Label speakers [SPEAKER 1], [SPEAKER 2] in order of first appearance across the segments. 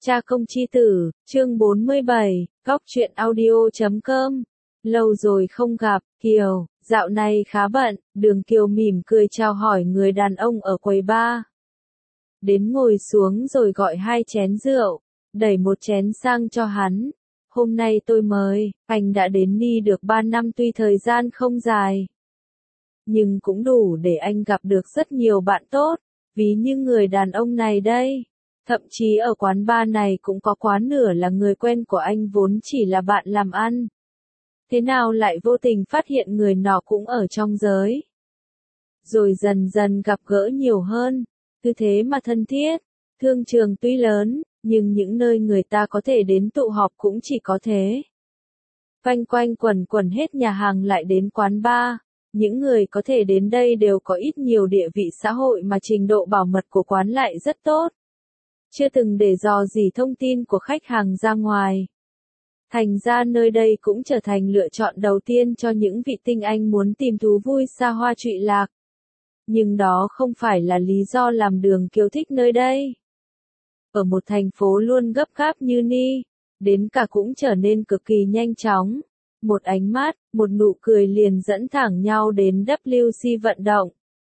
[SPEAKER 1] Cha công chi tử, chương 47, góc truyện audio.com. Lâu rồi không gặp, Kiều, dạo này khá bận, Đường Kiều mỉm cười chào hỏi người đàn ông ở quầy bar. Đến ngồi xuống rồi gọi 2 chén rượu, đẩy một chén sang cho hắn. Hôm nay tôi mời, anh đã đến Ni được 3 năm tuy thời gian không dài. Nhưng cũng đủ để anh gặp được rất nhiều bạn tốt, ví như người đàn ông này đây. Thậm chí ở quán bar này cũng có quá nửa là người quen của anh vốn chỉ là bạn làm ăn. Thế nào lại vô tình phát hiện người nọ cũng ở trong giới. Rồi dần dần gặp gỡ nhiều hơn, cứ thế mà thân thiết. Thương trường tuy lớn, nhưng những nơi người ta có thể đến tụ họp cũng chỉ có thế. Quanh quanh quẩn quẩn hết nhà hàng lại đến quán bar. Những người có thể đến đây đều có ít nhiều địa vị xã hội mà trình độ bảo mật của quán lại rất tốt. Chưa từng để dò dỉ thông tin của khách hàng ra ngoài. Thành ra nơi đây cũng trở thành lựa chọn đầu tiên cho những vị tinh anh muốn tìm thú vui xa hoa trụy lạc. Nhưng đó không phải là lý do làm Đường Kiều thích nơi đây. Ở một thành phố luôn gấp gáp như Ni, đến cả cũng trở nên cực kỳ nhanh chóng. Một ánh mắt, một nụ cười liền dẫn thẳng nhau đến WC vận động.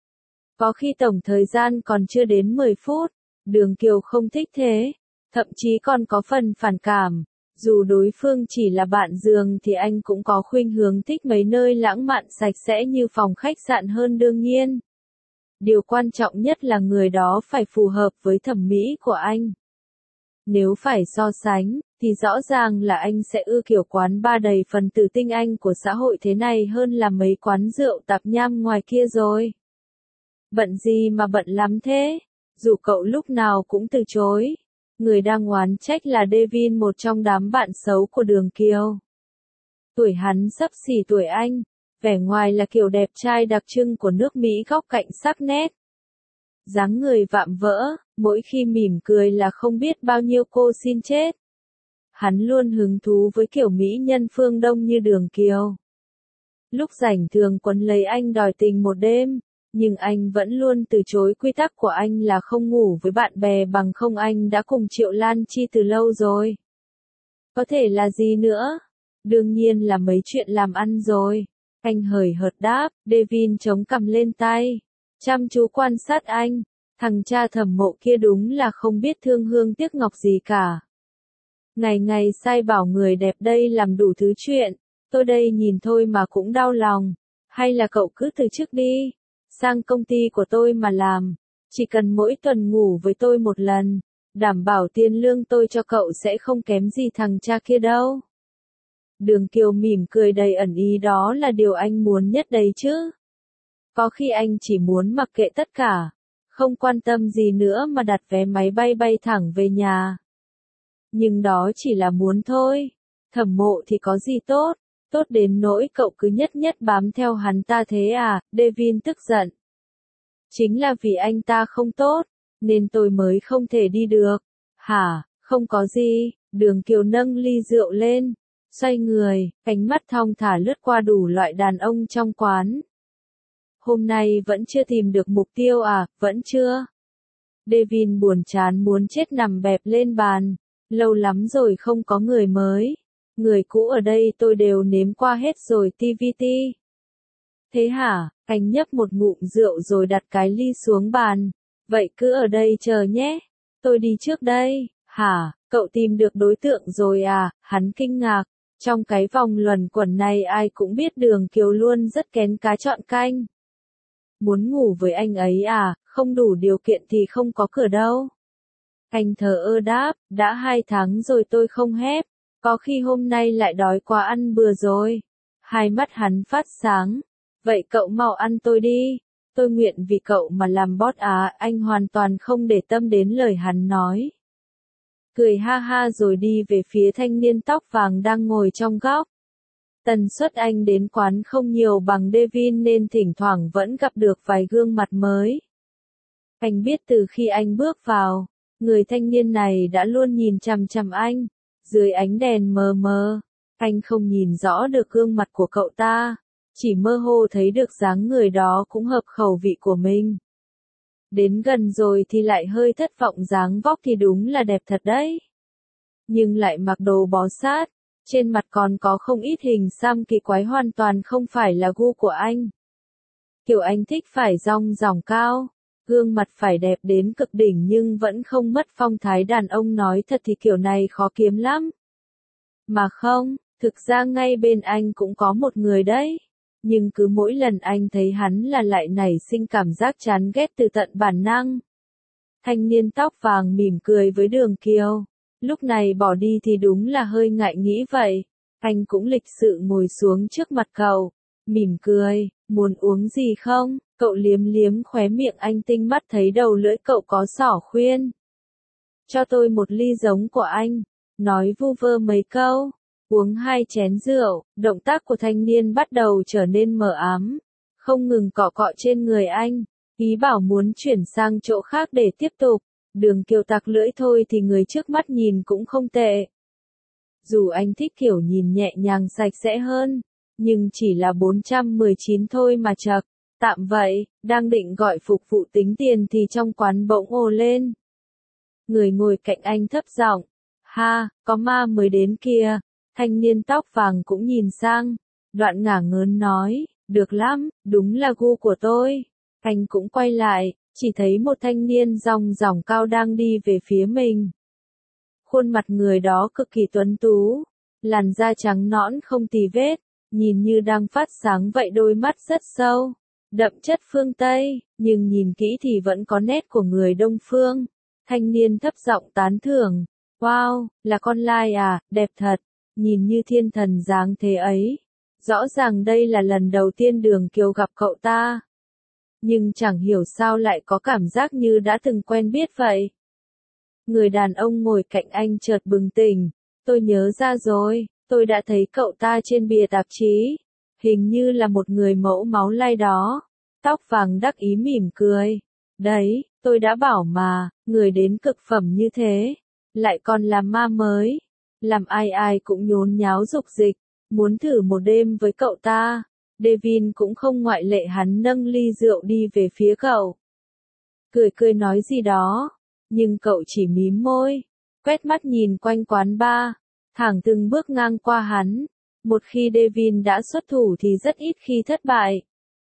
[SPEAKER 1] Có khi tổng thời gian còn chưa đến 10 phút. Đường Kiều không thích thế, thậm chí còn có phần phản cảm. Dù đối phương chỉ là bạn giường thì anh cũng có khuynh hướng thích mấy nơi lãng mạn sạch sẽ như phòng khách sạn hơn đương nhiên. Điều quan trọng nhất là người đó phải phù hợp với thẩm mỹ của anh. Nếu phải so sánh, thì rõ ràng là anh sẽ ưa kiểu quán bar đầy phần tử tinh anh của xã hội thế này hơn là mấy quán rượu tạp nham ngoài kia rồi. Bận gì mà bận lắm thế? Dù cậu lúc nào cũng từ chối. Người đang oán trách là Devin, một trong đám bạn xấu của Đường Kiều. Tuổi hắn xấp xỉ tuổi anh, vẻ ngoài là kiểu đẹp trai đặc trưng của nước Mỹ góc cạnh sắc nét. Dáng người vạm vỡ, mỗi khi mỉm cười là không biết bao nhiêu cô xin chết. Hắn luôn hứng thú với kiểu mỹ nhân phương Đông như Đường Kiều. Lúc rảnh thường quấn lấy anh đòi tình một đêm. Nhưng anh vẫn luôn từ chối, quy tắc của anh là không ngủ với bạn bè, bằng không anh đã cùng Triệu Lan Chi từ lâu rồi. Có thể là gì nữa? Đương nhiên là mấy chuyện làm ăn rồi. Anh hời hợt đáp. Devin chống cằm lên tay, chăm chú quan sát anh. Thằng cha thẩm mộ kia đúng là không biết thương hương tiếc ngọc gì cả. Ngày ngày sai bảo người đẹp đây làm đủ thứ chuyện. Tôi đây nhìn thôi mà cũng đau lòng. Hay là cậu cứ từ chức đi, sang công ty của tôi mà làm, chỉ cần mỗi tuần ngủ với tôi một lần, đảm bảo tiền lương tôi cho cậu sẽ không kém gì thằng cha kia đâu. Đường Kiều mỉm cười đầy ẩn ý, đó là điều anh muốn nhất đấy chứ. Có khi anh chỉ muốn mặc kệ tất cả, không quan tâm gì nữa mà đặt vé máy bay bay thẳng về nhà. Nhưng đó chỉ là muốn thôi. Thẩm mộ thì có gì tốt? Tốt đến nỗi cậu cứ nhất nhất bám theo hắn ta thế à? Devin tức giận. Chính là vì anh ta không tốt, nên tôi mới không thể đi được. Hả, không có gì. Đường Kiều nâng ly rượu lên, xoay người, ánh mắt thong thả lướt qua đủ loại đàn ông trong quán. Hôm nay vẫn chưa tìm được mục tiêu à? Vẫn chưa. Devin buồn chán muốn chết nằm bẹp lên bàn. Lâu lắm rồi không có người mới. Người cũ ở đây tôi đều nếm qua hết rồi. TVT. Thế hả? Anh nhấp một ngụm rượu rồi đặt cái ly xuống bàn. Vậy cứ ở đây chờ nhé. Tôi đi trước đây. Hả? Cậu tìm được đối tượng rồi à? Hắn kinh ngạc. Trong cái vòng luẩn quẩn này ai cũng biết Đường Kiều luôn rất kén cá chọn canh. Muốn ngủ với anh ấy à? Không đủ điều kiện thì không có cửa đâu. Anh thờ ơ đáp. Đã 2 tháng rồi tôi không hép. Có khi hôm nay lại đói quá ăn bừa rồi. Hai mắt hắn phát sáng. Vậy cậu mau ăn tôi đi. Tôi nguyện vì cậu mà làm boss á. Anh hoàn toàn không để tâm đến lời hắn nói. Cười ha ha rồi đi về phía thanh niên tóc vàng đang ngồi trong góc. Tần suất anh đến quán không nhiều bằng Devin nên thỉnh thoảng vẫn gặp được vài gương mặt mới. Anh biết từ khi anh bước vào, người thanh niên này đã luôn nhìn chằm chằm anh. Dưới ánh đèn mờ mờ, anh không nhìn rõ được gương mặt của cậu ta, chỉ mơ hồ thấy được dáng người đó cũng hợp khẩu vị của mình. Đến gần rồi thì lại hơi thất vọng, dáng vóc thì đúng là đẹp thật đấy. nhưng lại mặc đồ bó sát. Trên mặt còn có không ít hình xăm kỳ quái hoàn toàn không phải là gu của anh. Kiểu anh thích phải dong dỏng cao, gương mặt phải đẹp đến cực đỉnh nhưng vẫn không mất phong thái đàn ông, nói thật thì kiểu này khó kiếm lắm. Mà không, thực ra ngay bên anh cũng có một người đấy. Nhưng cứ mỗi lần anh thấy hắn là lại nảy sinh cảm giác chán ghét từ tận bản năng. Thanh niên tóc vàng mỉm cười với Đường Kiều. Lúc này bỏ đi thì đúng là hơi ngại nghĩ vậy. Anh cũng lịch sự ngồi xuống trước mặt cậu, mỉm cười, muốn uống gì không? Cậu liếm liếm khóe miệng, anh tinh mắt thấy đầu lưỡi cậu có xỏ khuyên. Cho tôi một ly giống của anh, nói vu vơ mấy câu, uống 2 chén rượu, động tác của thanh niên bắt đầu trở nên mờ ám, không ngừng cọ cọ trên người anh, ý bảo muốn chuyển sang chỗ khác để tiếp tục. Đường Kiều tặc lưỡi thôi thì người trước mắt nhìn cũng không tệ. Dù anh thích kiểu nhìn nhẹ nhàng sạch sẽ hơn, nhưng chỉ là 419 thôi mà chậc, tạm vậy, đang định gọi phục vụ tính tiền thì trong quán bỗng ồ lên. Người ngồi cạnh anh thấp giọng, ha, có ma mới đến kìa. Thanh niên tóc vàng cũng nhìn sang, đoạn ngả ngớn nói, được lắm, đúng là gu của tôi. Anh cũng quay lại, chỉ thấy một thanh niên dong dỏng cao đang đi về phía mình. Khuôn mặt người đó cực kỳ tuấn tú, làn da trắng nõn không tì vết, nhìn như đang phát sáng vậy, đôi mắt rất sâu, đậm chất phương Tây, nhưng nhìn kỹ thì vẫn có nét của người Đông Phương. Thanh niên thấp giọng tán thưởng, wow, là con lai à, đẹp thật, nhìn như thiên thần dáng thế ấy. Rõ ràng đây là lần đầu tiên Đường Kiều gặp cậu ta. Nhưng chẳng hiểu sao lại có cảm giác như đã từng quen biết vậy. Người đàn ông ngồi cạnh anh chợt bừng tỉnh, tôi nhớ ra rồi, tôi đã thấy cậu ta trên bìa tạp chí, hình như là một người mẫu máu lai đó. Tóc vàng đắc ý mỉm cười, đấy, tôi đã bảo mà, người đến cực phẩm như thế, lại còn là ma mới, làm ai ai cũng nhốn nháo dục dịch, muốn thử một đêm với cậu ta. Devin cũng không ngoại lệ, hắn nâng ly rượu đi về phía cậu. Cười cười nói gì đó, nhưng cậu chỉ mím môi, quét mắt nhìn quanh quán bar, thẳng từng bước ngang qua hắn. Một khi Devin đã xuất thủ thì rất ít khi thất bại.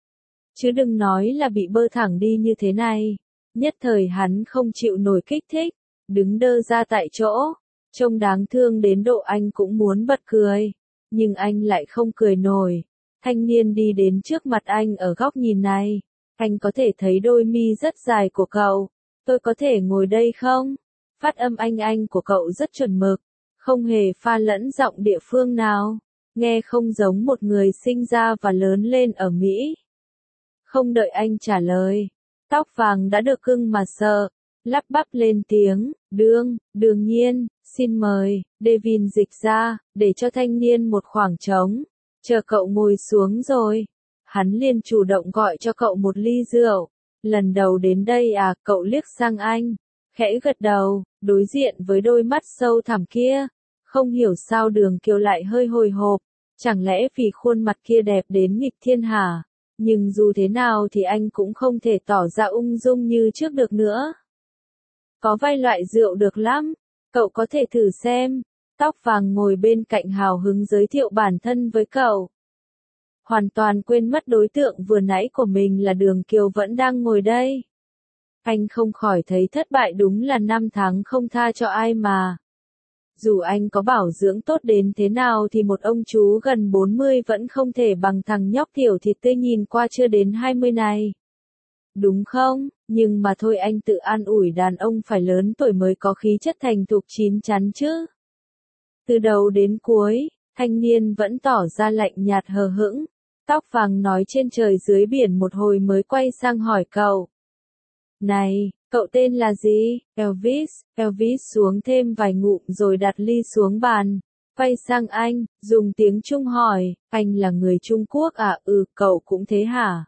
[SPEAKER 1] Chứ đừng nói là bị bơ thẳng đi như thế này. Nhất thời hắn không chịu nổi kích thích, đứng đơ ra tại chỗ, trông đáng thương đến độ anh cũng muốn bật cười. Nhưng anh lại không cười nổi. Thanh niên đi đến trước mặt anh ở góc nhìn này. Anh có thể thấy đôi mi rất dài của cậu. Tôi có thể ngồi đây không? Phát âm anh của cậu rất chuẩn mực, không hề pha lẫn giọng địa phương nào. Nghe không giống một người sinh ra và lớn lên ở Mỹ. Không đợi anh trả lời, tóc vàng đã được cưng mà sợ, lắp bắp lên tiếng, đương nhiên, xin mời. Devin dịch ra, để cho thanh niên một khoảng trống, chờ cậu ngồi xuống rồi. Hắn liền chủ động gọi cho cậu một ly rượu. Lần đầu đến đây à? Cậu liếc sang anh, khẽ gật đầu, đối diện với đôi mắt sâu thẳm kia. Không hiểu sao Đường Kiều lại hơi hồi hộp, chẳng lẽ vì khuôn mặt kia đẹp đến nghịch thiên hả? Nhưng dù thế nào thì anh cũng không thể tỏ ra ung dung như trước được nữa. Có vài loại rượu được lắm, cậu có thể thử xem. Tóc vàng ngồi bên cạnh hào hứng giới thiệu bản thân với cậu. Hoàn toàn quên mất đối tượng vừa nãy của mình là Đường Kiều vẫn đang ngồi đây. Anh không khỏi thấy thất bại, đúng là 5 tháng không tha cho ai mà. Dù anh có bảo dưỡng tốt đến thế nào thì một ông chú gần 40 vẫn không thể bằng thằng nhóc tiểu thịt tươi nhìn qua chưa đến 20 này. Đúng không? Nhưng mà thôi, anh tự an ủi đàn ông phải lớn tuổi mới có khí chất thành thục chín chắn chứ. Từ đầu đến cuối, thanh niên vẫn tỏ ra lạnh nhạt hờ hững. Tóc vàng nói trên trời dưới biển một hồi mới quay sang hỏi cậu. Này, cậu tên là gì? Elvis. Elvis xuống thêm vài ngụm rồi đặt ly xuống bàn. Quay sang anh, dùng tiếng Trung hỏi, anh là người Trung Quốc à? Ừ, cậu cũng thế hả?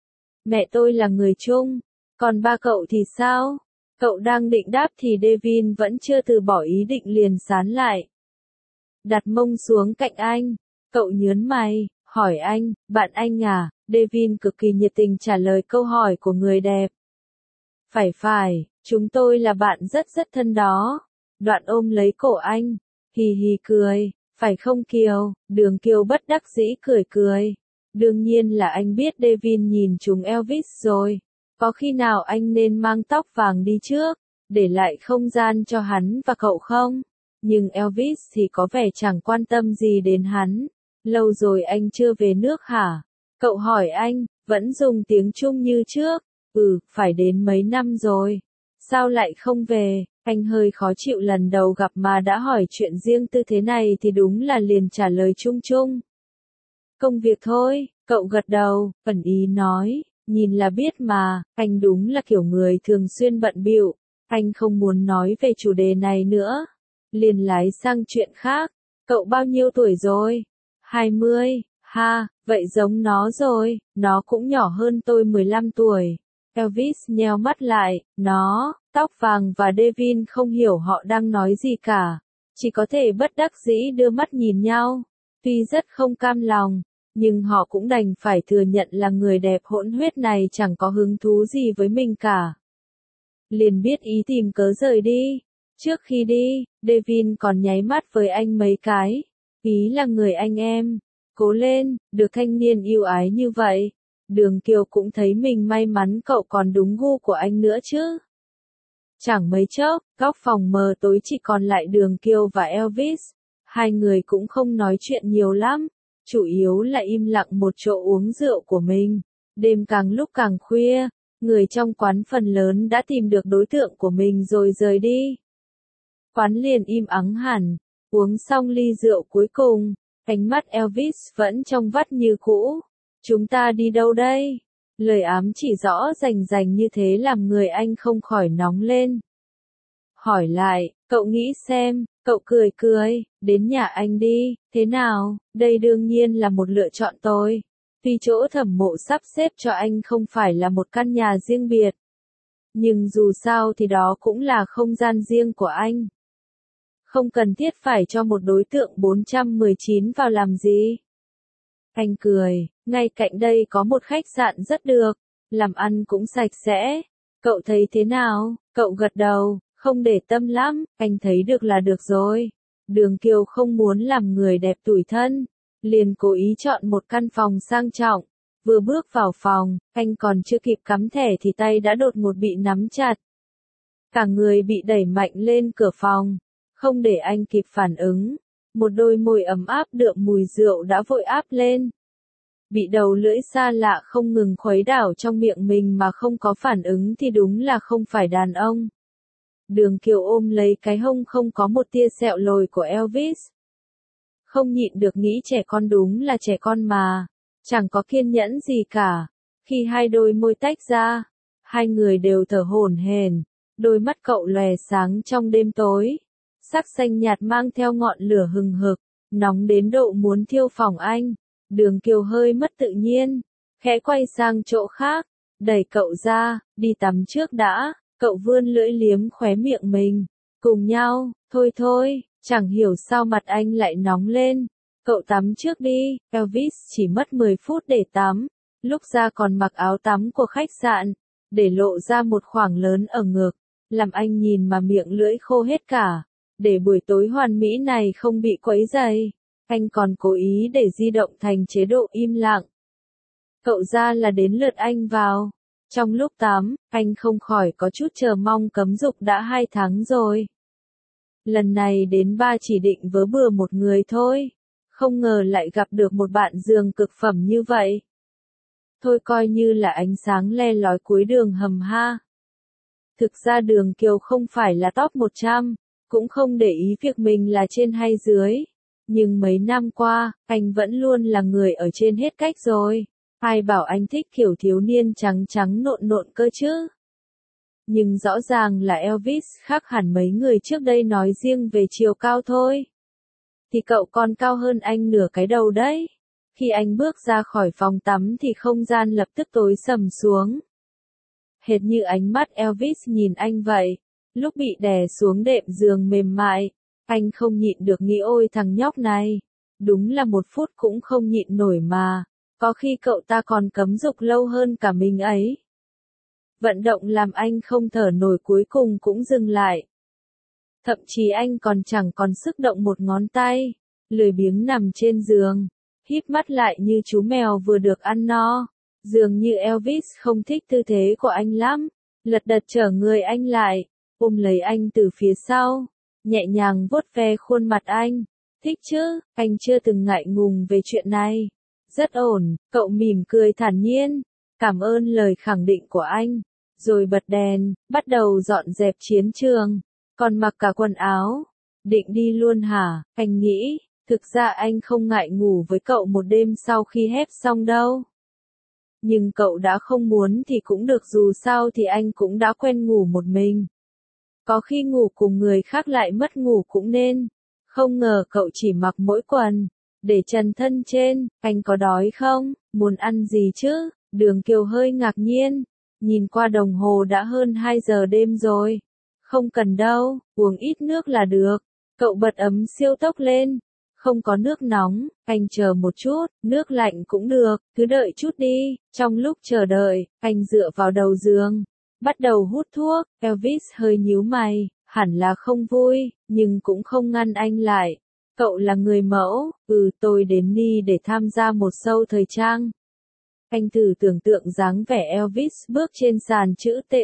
[SPEAKER 1] Mẹ tôi là người Trung, còn ba cậu thì sao? Cậu đang định đáp thì Devin vẫn chưa từ bỏ ý định, liền sán lại. Đặt mông xuống cạnh anh, cậu nhớn mày, hỏi anh, bạn anh à? Devin cực kỳ nhiệt tình trả lời câu hỏi của người đẹp. Phải, chúng tôi là bạn rất thân đó. Đoạn ôm lấy cổ anh, hì hì cười, phải không Kiều? Đường Kiều bất đắc dĩ cười cười. Đương nhiên là anh biết Devin nhìn trúng Elvis rồi. Có khi nào anh nên mang tóc vàng đi trước, để lại không gian cho hắn và cậu không? Nhưng Elvis thì có vẻ chẳng quan tâm gì đến hắn. Lâu rồi anh chưa về nước hả? Cậu hỏi anh, vẫn dùng tiếng Trung như trước. Phải đến mấy năm rồi. Sao lại không về? Anh hơi khó chịu, lần đầu gặp mà đã hỏi chuyện riêng tư thế này thì đúng là liền trả lời chung chung. Công việc thôi, cậu gật đầu, ẩn ý nói, nhìn là biết mà, anh đúng là kiểu người thường xuyên bận bịu. Anh không muốn nói về chủ đề này nữa. Liền lái sang chuyện khác. Cậu bao nhiêu tuổi rồi? 20, ha, vậy giống nó rồi, nó cũng nhỏ hơn tôi 15 tuổi. Elvis nheo mắt lại, nó, tóc vàng và Devin không hiểu họ đang nói gì cả. Chỉ có thể bất đắc dĩ đưa mắt nhìn nhau. Tuy rất không cam lòng, nhưng họ cũng đành phải thừa nhận là người đẹp hỗn huyết này chẳng có hứng thú gì với mình cả. Liền biết ý tìm cớ rời đi. Trước khi đi, Devin còn nháy mắt với anh mấy cái. Ý là người anh em. Cố lên, được thanh niên yêu ái như vậy. Đường Kiều cũng thấy mình may mắn cậu còn đúng gu của anh nữa chứ. Chẳng mấy chốc, góc phòng mờ tối chỉ còn lại Đường Kiều và Elvis. Hai người cũng không nói chuyện nhiều lắm. Chủ yếu là im lặng một chỗ uống rượu của mình. Đêm càng lúc càng khuya, người trong quán phần lớn đã tìm được đối tượng của mình rồi rời đi. Quán liền im ắng hẳn. Uống xong ly rượu cuối cùng, ánh mắt Elvis vẫn trong vắt như cũ. Chúng ta đi đâu đây? Lời ám chỉ rõ rành rành như thế làm người anh không khỏi nóng lên. Hỏi lại, cậu nghĩ xem, cậu cười cười, đến nhà anh đi, thế nào? Đây đương nhiên là một lựa chọn tôi. Tuy chỗ thẩm mộ sắp xếp cho anh không phải là một căn nhà riêng biệt. Nhưng dù sao thì đó cũng là không gian riêng của anh. Không cần thiết phải cho một đối tượng 419 vào làm gì. Anh cười, ngay cạnh đây có một khách sạn rất được, làm ăn cũng sạch sẽ. Cậu thấy thế nào? Cậu gật đầu, không để tâm lắm, anh thấy được là được rồi. Đường Kiều không muốn làm người đẹp tủi thân, liền cố ý chọn một căn phòng sang trọng. Vừa bước vào phòng, anh còn chưa kịp cắm thẻ thì tay đã đột ngột bị nắm chặt. Cả người bị đẩy mạnh lên cửa phòng, không để anh kịp phản ứng. Một đôi môi ấm áp đượm mùi rượu đã vội áp lên. Bị đầu lưỡi xa lạ không ngừng khuấy đảo trong miệng mình mà không có phản ứng thì đúng là không phải đàn ông. Đường Kiều ôm lấy cái hông không có một tia sẹo lồi của Elvis. Không nhịn được nghĩ trẻ con đúng là trẻ con mà. Chẳng có kiên nhẫn gì cả. Khi hai đôi môi tách ra, hai người đều thở hổn hển. Đôi mắt cậu lòe sáng trong đêm tối. Sắc xanh nhạt mang theo ngọn lửa hừng hực, nóng đến độ muốn thiêu phòng anh. Đường Kiều hơi mất tự nhiên, khẽ quay sang chỗ khác, đẩy cậu ra, đi tắm trước đã. Cậu vươn lưỡi liếm khóe miệng mình. Cùng nhau, thôi thôi, chẳng hiểu sao mặt anh lại nóng lên. Cậu tắm trước đi. Elvis chỉ mất 10 phút để tắm. Lúc ra còn mặc áo tắm của khách sạn, để lộ ra một khoảng lớn ở ngực, làm anh nhìn mà miệng lưỡi khô hết cả. Để buổi tối hoàn mỹ này không bị quấy rầy, anh còn cố ý để di động thành chế độ im lặng. Cậu ra là đến lượt anh vào. Trong lúc tắm, anh không khỏi có chút chờ mong, cấm dục đã 2 tháng rồi. Lần này đến ba chỉ định vớ bừa một người thôi. Không ngờ lại gặp được một bạn giường cực phẩm như vậy. Thôi coi như là ánh sáng le lói cuối đường hầm ha. Thực ra Đường Kiều không phải là top 100, cũng không để ý việc mình là trên hay dưới. Nhưng mấy năm qua, anh vẫn luôn là người ở trên hết cách rồi. Ai bảo anh thích kiểu thiếu niên trắng trắng nộn nộn cơ chứ? Nhưng rõ ràng là Elvis khác hẳn mấy người trước đây, nói riêng về chiều cao thôi. Thì cậu còn cao hơn anh nửa cái đầu đấy. Khi anh bước ra khỏi phòng tắm thì không gian lập tức tối sầm xuống. Hệt như ánh mắt Elvis nhìn anh vậy. Lúc bị đè xuống đệm giường mềm mại, anh không nhịn được nghĩ ôi thằng nhóc này. Đúng là 1 phút cũng không nhịn nổi mà. Có khi cậu ta còn cấm dục lâu hơn cả mình ấy. Vận động làm anh không thở nổi cuối cùng cũng dừng lại. Thậm chí anh còn chẳng còn sức động một ngón tay, lười biếng nằm trên giường, híp mắt lại như chú mèo vừa được ăn no. Dường như Elvis không thích tư thế của anh lắm, lật đật trở người anh lại, ôm lấy anh từ phía sau, nhẹ nhàng vuốt ve khuôn mặt anh. Thích chứ, anh chưa từng ngại ngùng về chuyện này. Rất ổn, cậu mỉm cười thản nhiên, cảm ơn lời khẳng định của anh, rồi bật đèn, bắt đầu dọn dẹp chiến trường, còn mặc cả quần áo. Định đi luôn hả? Anh nghĩ, thực ra anh không ngại ngủ với cậu một đêm sau khi hép xong đâu. Nhưng cậu đã không muốn thì cũng được, dù sao thì anh cũng đã quen ngủ một mình. Có khi ngủ cùng người khác lại mất ngủ cũng nên. Không ngờ cậu chỉ mặc mỗi quần, để trần thân trên. Anh có đói không? Muốn ăn gì chứ? Đường Kiều hơi ngạc nhiên, nhìn qua đồng hồ đã hơn 2 giờ đêm rồi. Không cần đâu, uống ít nước là được. Cậu bật ấm siêu tốc lên. Không có nước nóng, anh chờ một chút, nước lạnh cũng được, cứ đợi chút đi. Trong lúc chờ đợi, anh dựa vào đầu giường, bắt đầu hút thuốc. Elvis hơi nhíu mày, hẳn là không vui, nhưng cũng không ngăn anh lại. Cậu là người mẫu, tôi đến Ni để tham gia một show thời trang. Anh thử tưởng tượng dáng vẻ Elvis bước trên sàn chữ T.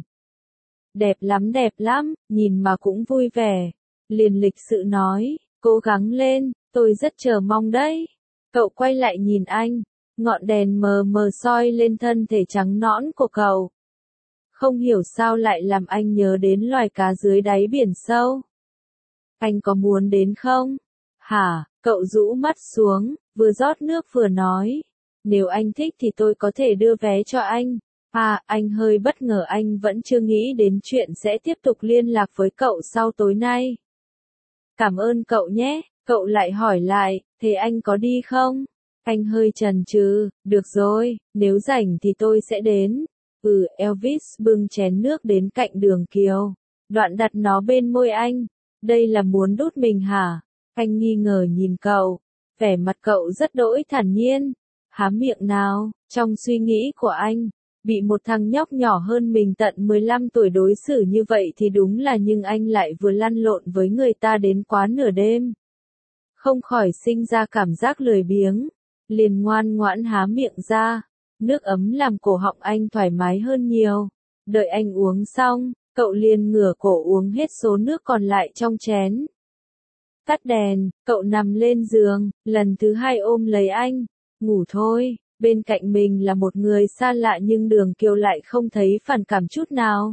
[SPEAKER 1] Đẹp lắm, nhìn mà cũng vui vẻ. Liền lịch sự nói, cố gắng lên, tôi rất chờ mong đấy. Cậu quay lại nhìn anh, ngọn đèn mờ mờ soi lên thân thể trắng nõn của cậu. Không hiểu sao lại làm anh nhớ đến loài cá dưới đáy biển sâu. Anh có muốn đến không? Hả? Cậu rũ mắt xuống, vừa rót nước vừa nói. Nếu anh thích thì tôi có thể đưa vé cho anh. Anh hơi bất ngờ, anh vẫn chưa nghĩ đến chuyện sẽ tiếp tục liên lạc với cậu sau tối nay. Cảm ơn cậu nhé, cậu lại hỏi lại, thế anh có đi không? Anh hơi chần chừ, được rồi, nếu rảnh thì tôi sẽ đến. Elvis bưng chén nước đến cạnh Đường Kiều, đoạn đặt nó bên môi anh. Đây là muốn đút mình hả? Anh nghi ngờ nhìn cậu, vẻ mặt cậu rất đỗi thản nhiên. Há miệng nào, trong suy nghĩ của anh, bị một thằng nhóc nhỏ hơn mình tận 15 tuổi đối xử như vậy thì đúng là, nhưng anh lại vừa lăn lộn với người ta đến quá nửa đêm. Không khỏi sinh ra cảm giác lười biếng, liền ngoan ngoãn há miệng ra. Nước ấm làm cổ họng anh thoải mái hơn nhiều. Đợi anh uống xong, cậu liền ngửa cổ uống hết số nước còn lại trong chén. Tắt đèn, cậu nằm lên giường, lần thứ 2 ôm lấy anh. Ngủ thôi. Bên cạnh mình là một người xa lạ nhưng Đường Kiều lại không thấy phản cảm chút nào.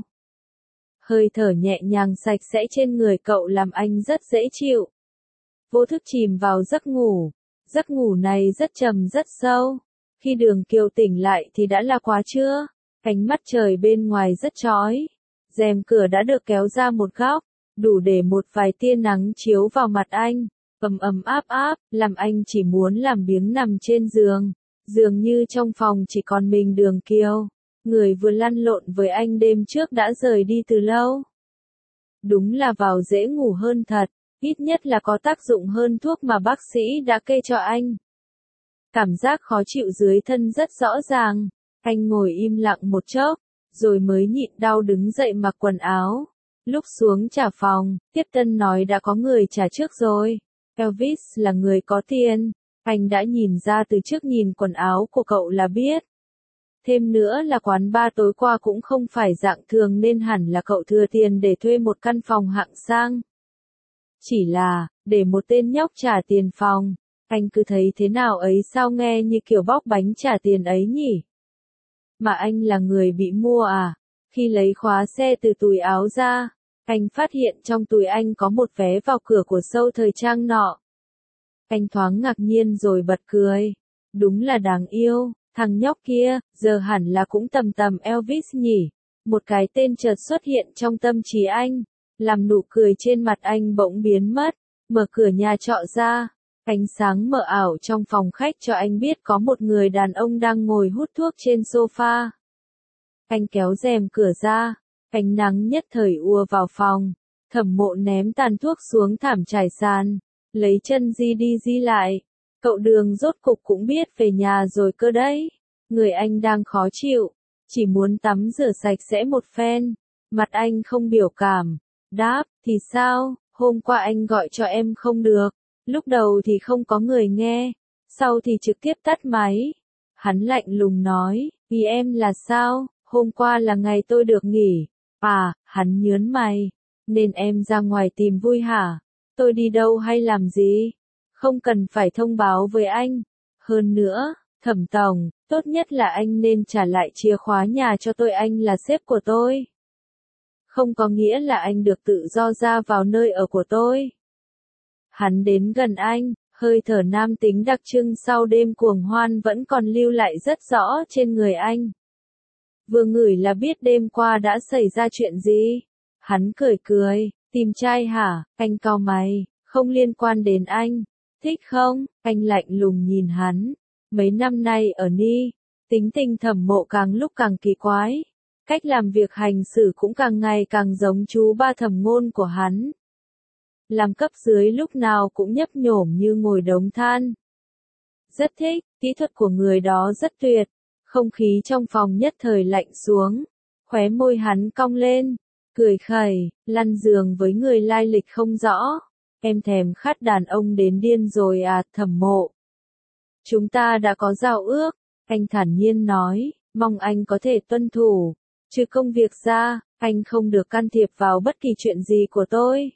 [SPEAKER 1] Hơi thở nhẹ nhàng sạch sẽ trên người cậu làm anh rất dễ chịu. Vô thức chìm vào giấc ngủ. Giấc ngủ này rất trầm rất sâu. Khi Đường Kiều tỉnh lại thì đã là quá trưa. Ánh mắt trời bên ngoài rất chói. Rèm cửa đã được kéo ra một góc, đủ để một vài tia nắng chiếu vào mặt anh. Ấm áp, làm anh chỉ muốn làm biếng nằm trên giường. Dường như trong phòng chỉ còn mình Đường Kiều. Người vừa lăn lộn với anh đêm trước đã rời đi từ lâu. Đúng là vào dễ ngủ hơn thật, ít nhất là có tác dụng hơn thuốc mà bác sĩ đã kê cho anh. Cảm giác khó chịu dưới thân rất rõ ràng. Anh ngồi im lặng một chốc, rồi mới nhịn đau đứng dậy mặc quần áo. Lúc xuống trả phòng, tiếp tân nói đã có người trả trước rồi. Elvis là người có tiền. Anh đã nhìn ra từ trước nhìn quần áo của cậu là biết. Thêm nữa là quán bar tối qua cũng không phải dạng thường nên hẳn là cậu thừa tiền để thuê một căn phòng hạng sang. Chỉ là, để một tên nhóc trả tiền phòng, anh cứ thấy thế nào ấy, sao nghe như kiểu bóc bánh trả tiền ấy nhỉ? Mà anh là người bị mua à? Khi lấy khóa xe từ túi áo ra, anh phát hiện trong túi anh có một vé vào cửa của show thời trang nọ. Anh thoáng ngạc nhiên rồi bật cười. Đúng là đáng yêu, thằng nhóc kia, giờ hẳn là cũng tầm tầm Elvis nhỉ. Một cái tên chợt xuất hiện trong tâm trí anh, làm nụ cười trên mặt anh bỗng biến mất. Mở cửa nhà trọ ra, ánh sáng mờ ảo trong phòng khách cho anh biết có một người đàn ông đang ngồi hút thuốc trên sofa. Anh kéo rèm cửa ra, ánh nắng nhất thời ùa vào phòng. Thẩm Mộ ném tàn thuốc xuống thảm trải sàn, lấy chân di đi di lại. Cậu Đường rốt cục cũng biết về nhà rồi cơ đấy. Người anh đang khó chịu, chỉ muốn tắm rửa sạch sẽ một phen. Mặt anh không biểu cảm, Đáp, thì sao, hôm qua anh gọi cho em không được, lúc đầu thì không có người nghe, sau thì trực tiếp tắt máy. Hắn lạnh lùng nói, vì em là sao, hôm qua là ngày tôi được nghỉ. À, hắn nhớn mày, nên em ra ngoài tìm vui hả? Tôi đi đâu hay làm gì? Không cần phải thông báo với anh. Hơn nữa, Thẩm tổng, tốt nhất là anh nên trả lại chìa khóa nhà cho tôi, anh là sếp của tôi. Không có nghĩa là anh được tự do ra vào nơi ở của tôi. Hắn đến gần anh, hơi thở nam tính đặc trưng sau đêm cuồng hoan vẫn còn lưu lại rất rõ trên người anh. Vừa ngửi là biết đêm qua đã xảy ra chuyện gì. Hắn cười cười, tìm trai hả, anh cau mày, không liên quan đến anh. Thích không? Anh lạnh lùng nhìn hắn. Mấy năm nay ở Ni, tính tình Thẩm Mộ càng lúc càng kỳ quái. Cách làm việc hành xử cũng càng ngày càng giống chú ba Thẩm Ngôn của hắn. Làm cấp dưới lúc nào cũng nhấp nhổm như ngồi đống than. Rất thích, kỹ thuật của người đó rất tuyệt. Không khí trong phòng nhất thời lạnh xuống. Khóe môi hắn cong lên, cười khẩy, lăn giường với người lai lịch không rõ. Em thèm khát đàn ông đến điên rồi à, Thẩm Mộ. Chúng ta đã có giao ước, anh thản nhiên nói, mong anh có thể tuân thủ. Trừ công việc ra, anh không được can thiệp vào bất kỳ chuyện gì của tôi.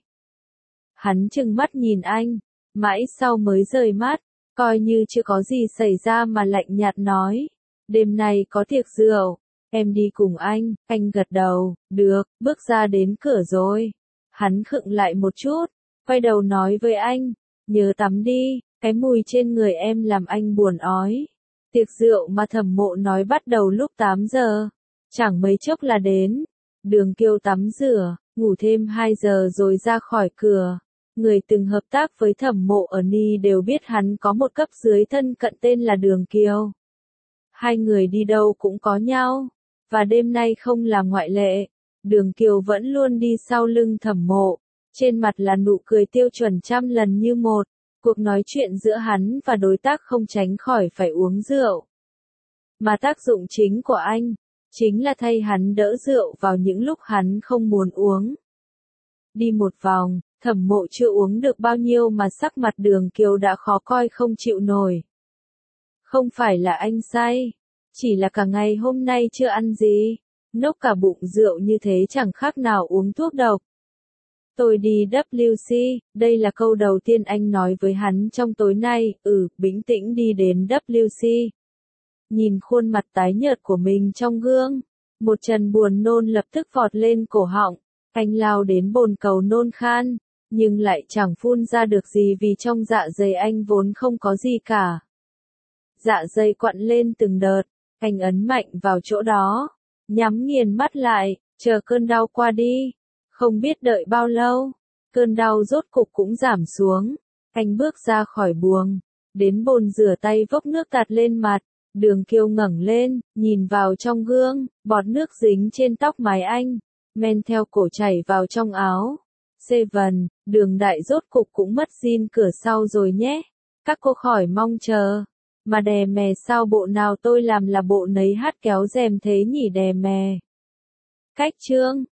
[SPEAKER 1] Hắn trừng mắt nhìn anh, mãi sau mới rời mắt, coi như chưa có gì xảy ra mà lạnh nhạt nói. Đêm nay có tiệc rượu, em đi cùng anh gật đầu, được, bước ra đến cửa rồi. Hắn khựng lại một chút, quay đầu nói với anh, nhớ tắm đi, cái mùi trên người em làm anh buồn ói. Tiệc rượu mà Thẩm Mộ nói bắt đầu lúc 8 giờ, chẳng mấy chốc là đến. Đường Kiều tắm rửa, ngủ thêm 2 giờ rồi ra khỏi cửa. Người từng hợp tác với Thẩm Mộ ở Ni đều biết hắn có một cấp dưới thân cận tên là Đường Kiều. Hai người đi đâu cũng có nhau, và đêm nay không là ngoại lệ. Đường Kiều vẫn luôn đi sau lưng Thẩm Mộ, trên mặt là nụ cười tiêu chuẩn trăm lần như một. Cuộc nói chuyện giữa hắn và đối tác không tránh khỏi phải uống rượu. Mà tác dụng chính của anh, chính là thay hắn đỡ rượu vào những lúc hắn không muốn uống. Đi một vòng, Thẩm Mộ chưa uống được bao nhiêu mà sắc mặt Đường Kiều đã khó coi không chịu nổi. Không phải là anh say, chỉ là cả ngày hôm nay chưa ăn gì, nốc cả bụng rượu như thế chẳng khác nào uống thuốc độc. Tôi đi WC, đây là câu đầu tiên anh nói với hắn trong tối nay, bình tĩnh đi đến WC. Nhìn khuôn mặt tái nhợt của mình trong gương, một trận buồn nôn lập tức vọt lên cổ họng, anh lao đến bồn cầu nôn khan, nhưng lại chẳng phun ra được gì vì trong dạ dày anh vốn không có gì cả. Dạ dày quặn lên từng đợt, anh ấn mạnh vào chỗ đó, nhắm nghiền mắt lại, chờ cơn đau qua đi. Không biết đợi bao lâu, cơn đau rốt cục cũng giảm xuống. Anh bước ra khỏi buồng, đến bồn rửa tay vốc nước tạt lên mặt. Đường Kiều ngẩng lên, nhìn vào trong gương, bọt nước dính trên tóc mái anh, men theo cổ chảy vào trong áo. Seven, Đường đại rốt cục cũng mất zin cửa sau rồi nhé. Các cô khỏi mong chờ. Mà đè mè sao bộ nào tôi làm là bộ nấy hát kéo rèm thế nhỉ đè mè. Cách chương